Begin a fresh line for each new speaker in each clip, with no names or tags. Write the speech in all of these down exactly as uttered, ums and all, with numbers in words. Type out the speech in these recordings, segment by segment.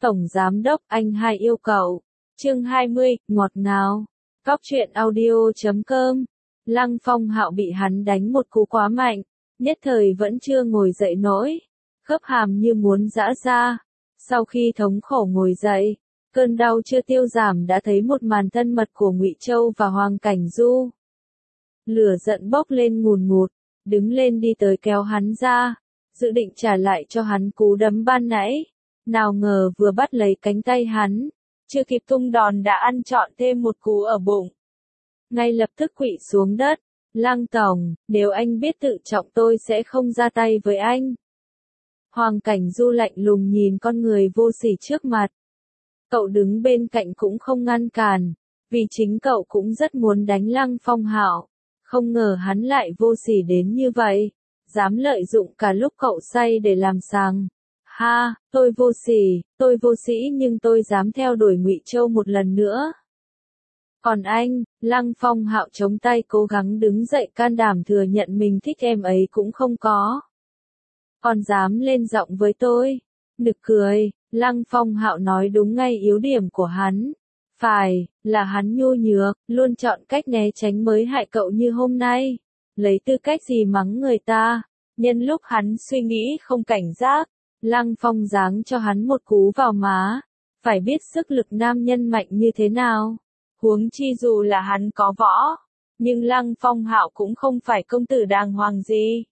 Tổng Giám Đốc, anh hai yêu cậu. Chương hai mươi, ngọt ngào. Cóc truyện audio chấm com. Lăng Phong Hạo bị hắn đánh một cú quá mạnh, nhất thời vẫn chưa ngồi dậy nổi, khớp hàm như muốn giã ra. Sau khi thống khổ ngồi dậy, cơn đau chưa tiêu giảm đã thấy một màn thân mật của Ngụy Châu và Hoàng Cảnh Du. Lửa giận bốc lên ngùn ngụt, đứng lên đi tới kéo hắn ra, dự định trả lại cho hắn cú đấm ban nãy. Nào ngờ vừa bắt lấy cánh tay hắn, chưa kịp tung đòn đã ăn trọn thêm một cú ở bụng. Ngay lập tức quỵ xuống đất. Lăng tổng, nếu anh biết tự trọng tôi sẽ không ra tay với anh. Hoàng Cảnh Du lạnh lùng nhìn con người vô sỉ trước mặt. Cậu đứng bên cạnh cũng không ngăn cản, vì chính cậu cũng rất muốn đánh Lăng Phong Hạo. Không ngờ hắn lại vô sỉ đến như vậy, dám lợi dụng cả lúc cậu say để làm sàng. Ha, tôi vô sỉ, tôi vô sĩ nhưng tôi dám theo đuổi Ngụy Châu một lần nữa. Còn anh, Lăng Phong Hạo chống tay cố gắng đứng dậy, can đảm thừa nhận mình thích em ấy cũng không có. Còn dám lên giọng với tôi. Nực cười, Lăng Phong Hạo nói đúng ngay yếu điểm của hắn. Phải, là hắn nhu nhược, luôn chọn cách né tránh mới hại cậu như hôm nay. Lấy tư cách gì mắng người ta, nhân lúc hắn suy nghĩ không cảnh giác. Lăng Phong giáng cho hắn một cú vào má. Phải biết sức lực nam nhân mạnh như thế nào. Huống chi dù là hắn có võ, nhưng Lăng Phong Hạo cũng không phải công tử đàng hoàng gì.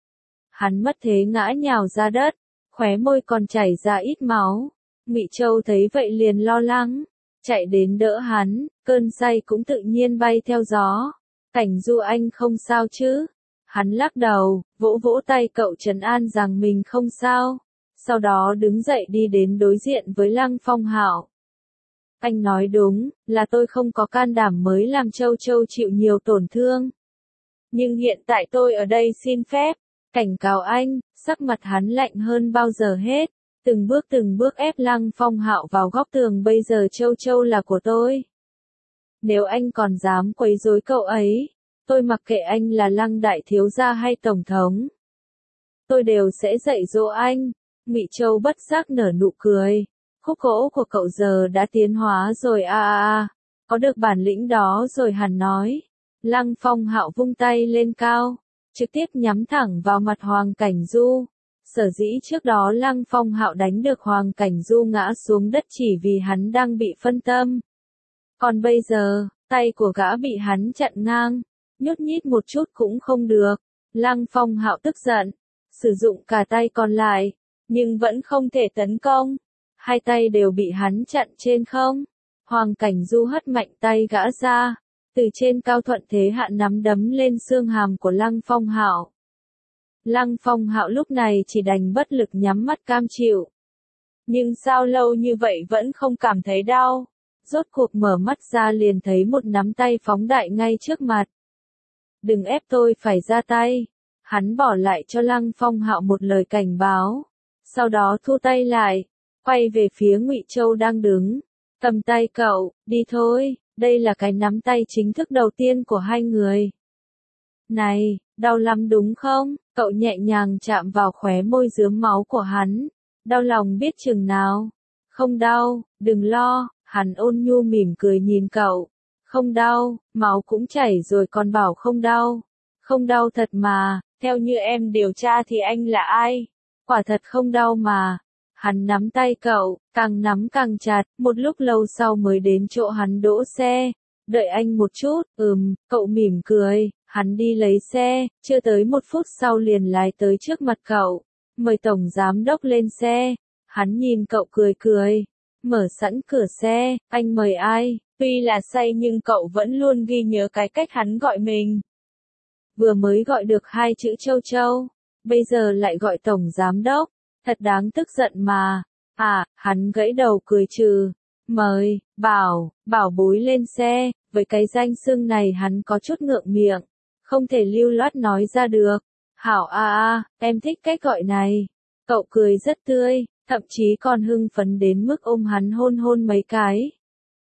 Hắn mất thế ngã nhào ra đất, khóe môi còn chảy ra ít máu. Ngụy Châu thấy vậy liền lo lắng, chạy đến đỡ hắn, cơn say cũng tự nhiên bay theo gió. Cảnh Du anh không sao chứ? Hắn lắc đầu, vỗ vỗ tay cậu trấn an rằng mình không sao. Sau đó đứng dậy đi đến đối diện với Lăng Phong Hạo. Anh nói đúng, là tôi không có can đảm mới làm Châu Châu chịu nhiều tổn thương. Nhưng hiện tại tôi ở đây xin phép, cảnh cáo anh. Sắc mặt hắn lạnh hơn bao giờ hết, từng bước từng bước ép Lăng Phong Hạo vào góc tường. Bây giờ Châu Châu là của tôi. Nếu anh còn dám quấy rối cậu ấy, tôi mặc kệ anh là Lăng đại thiếu gia hay tổng thống. Tôi đều sẽ dạy dỗ anh. Ngụy Châu bất giác nở nụ cười. Khúc gỗ của cậu giờ đã tiến hóa rồi à à à, có được bản lĩnh đó rồi hẳn nói. Lăng Phong Hạo vung tay lên cao, trực tiếp nhắm thẳng vào mặt Hoàng Cảnh Du. Sở dĩ trước đó Lăng Phong Hạo đánh được Hoàng Cảnh Du ngã xuống đất chỉ vì hắn đang bị phân tâm. Còn bây giờ, tay của gã bị hắn chặn ngang, nhúc nhích một chút cũng không được. Lăng Phong Hạo tức giận, sử dụng cả tay còn lại, nhưng vẫn không thể tấn công. Hai tay đều bị hắn chặn trên không. Hoàng Cảnh Du hất mạnh tay gã ra, từ trên cao thuận thế hạ nắm đấm lên xương hàm của Lăng Phong Hạo. Lăng Phong Hạo lúc này chỉ đành bất lực nhắm mắt cam chịu. Nhưng sao lâu như vậy vẫn không cảm thấy đau? Rốt cuộc mở mắt ra liền thấy một nắm tay phóng đại ngay trước mặt. Đừng ép tôi phải ra tay. Hắn bỏ lại cho Lăng Phong Hạo một lời cảnh báo. Sau đó thu tay lại, quay về phía Ngụy Châu đang đứng. Cầm tay cậu, đi thôi, đây là cái nắm tay chính thức đầu tiên của hai người. Này, đau lắm đúng không? Cậu nhẹ nhàng chạm vào khóe môi rướm máu của hắn. Đau lòng biết chừng nào? Không đau, đừng lo, hắn ôn nhu mỉm cười nhìn cậu. Không đau, máu cũng chảy rồi còn bảo không đau. Không đau thật mà, theo như em điều tra thì anh là ai? Quả thật không đau mà. Hắn nắm tay cậu, càng nắm càng chặt, một lúc lâu sau mới đến chỗ hắn đỗ xe. Đợi anh một chút, ừm, cậu mỉm cười, hắn đi lấy xe, chưa tới một phút sau liền lái tới trước mặt cậu. Mời Tổng Giám Đốc lên xe. Hắn nhìn cậu cười cười, mở sẵn cửa xe, anh mời ai? Tuy là say nhưng cậu vẫn luôn ghi nhớ cái cách hắn gọi mình. Vừa mới gọi được hai chữ Châu Châu, bây giờ lại gọi Tổng Giám Đốc. Thật đáng tức giận mà. À, hắn gãy đầu cười trừ. Mời, bảo, bảo bối lên xe. Với cái danh xưng này hắn có chút ngượng miệng, không thể lưu loát nói ra được. Hảo a a, em thích cách gọi này. Cậu cười rất tươi, thậm chí còn hưng phấn đến mức ôm hắn hôn hôn mấy cái.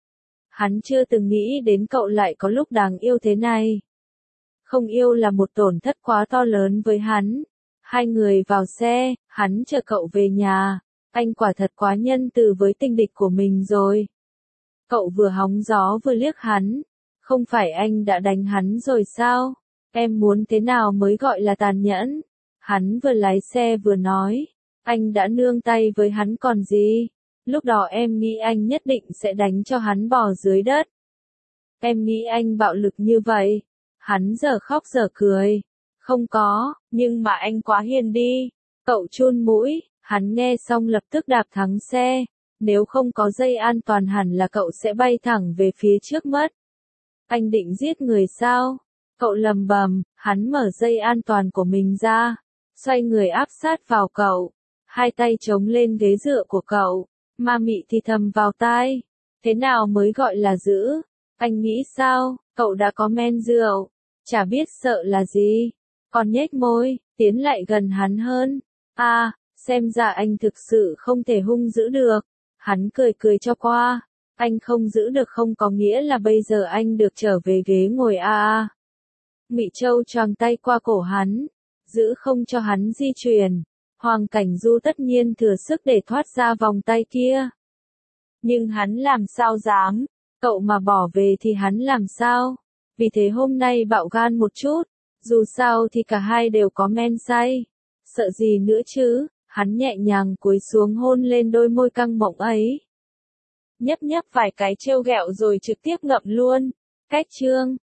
Hắn chưa từng nghĩ đến cậu lại có lúc đáng yêu thế này. Không yêu là một tổn thất quá to lớn với hắn. Hai người vào xe, hắn chở cậu về nhà. Anh quả thật quá nhân từ với tình địch của mình rồi. Cậu vừa hóng gió vừa liếc hắn. Không phải anh đã đánh hắn rồi sao? Em muốn thế nào mới gọi là tàn nhẫn? Hắn vừa lái xe vừa nói. Anh đã nương tay với hắn còn gì? Lúc đó em nghĩ anh nhất định sẽ đánh cho hắn bò dưới đất. Em nghĩ anh bạo lực như vậy. Hắn giờ khóc giờ cười. Không có, nhưng mà anh quá hiền đi. Cậu chun mũi, hắn nghe xong lập tức đạp thắng xe. Nếu không có dây an toàn hẳn là cậu sẽ bay thẳng về phía trước mất. Anh định giết người sao? Cậu lầm bầm, hắn mở dây an toàn của mình ra. Xoay người áp sát vào cậu. Hai tay chống lên ghế dựa của cậu. Ma mị thì thầm vào tai. Thế nào mới gọi là giữ? Anh nghĩ sao? Cậu đã có men rượu. Chả biết sợ là gì. Còn nhếch môi, tiến lại gần hắn hơn. À, xem ra anh thực sự không thể hung dữ được. Hắn cười cười cho qua. Anh không giữ được không có nghĩa là bây giờ anh được trở về ghế ngồi a a. Mị Châu choàng tay qua cổ hắn. Giữ không cho hắn di chuyển. Hoàng Cảnh Du tất nhiên thừa sức để thoát ra vòng tay kia. Nhưng hắn làm sao dám. Cậu mà bỏ về thì hắn làm sao? Vì thế hôm nay bạo gan một chút. Dù sao thì cả hai đều có men say. Sợ gì nữa chứ? Hắn nhẹ nhàng cúi xuống hôn lên đôi môi căng mọng ấy. Nhấp nhấp vài cái trêu ghẹo rồi trực tiếp ngậm luôn. Cách chương